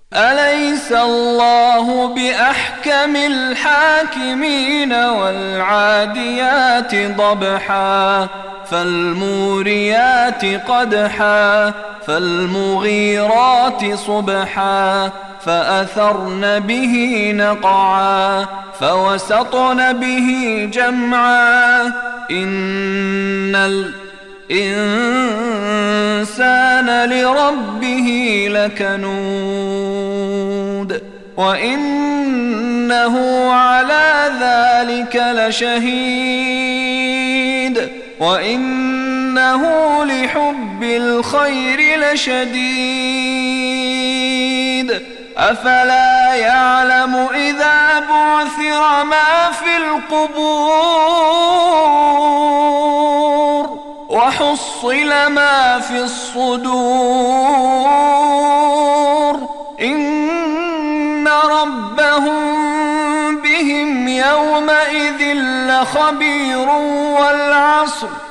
أليس الله بأحكم الحاكمين والعاديات ضبحا فالموريات قدحا فالمغيرات صبحا فأثرن به نقعا فوسطن به جمعا إن الإنسان لربه لكنود وإنه على ذلك لشهيد وإنه لحب الخير لشديد أفلا يعلم إذا بعثر ما في القبور وحصل ما في الصدور إن ربهم بهم يومئذ لخبير والعصر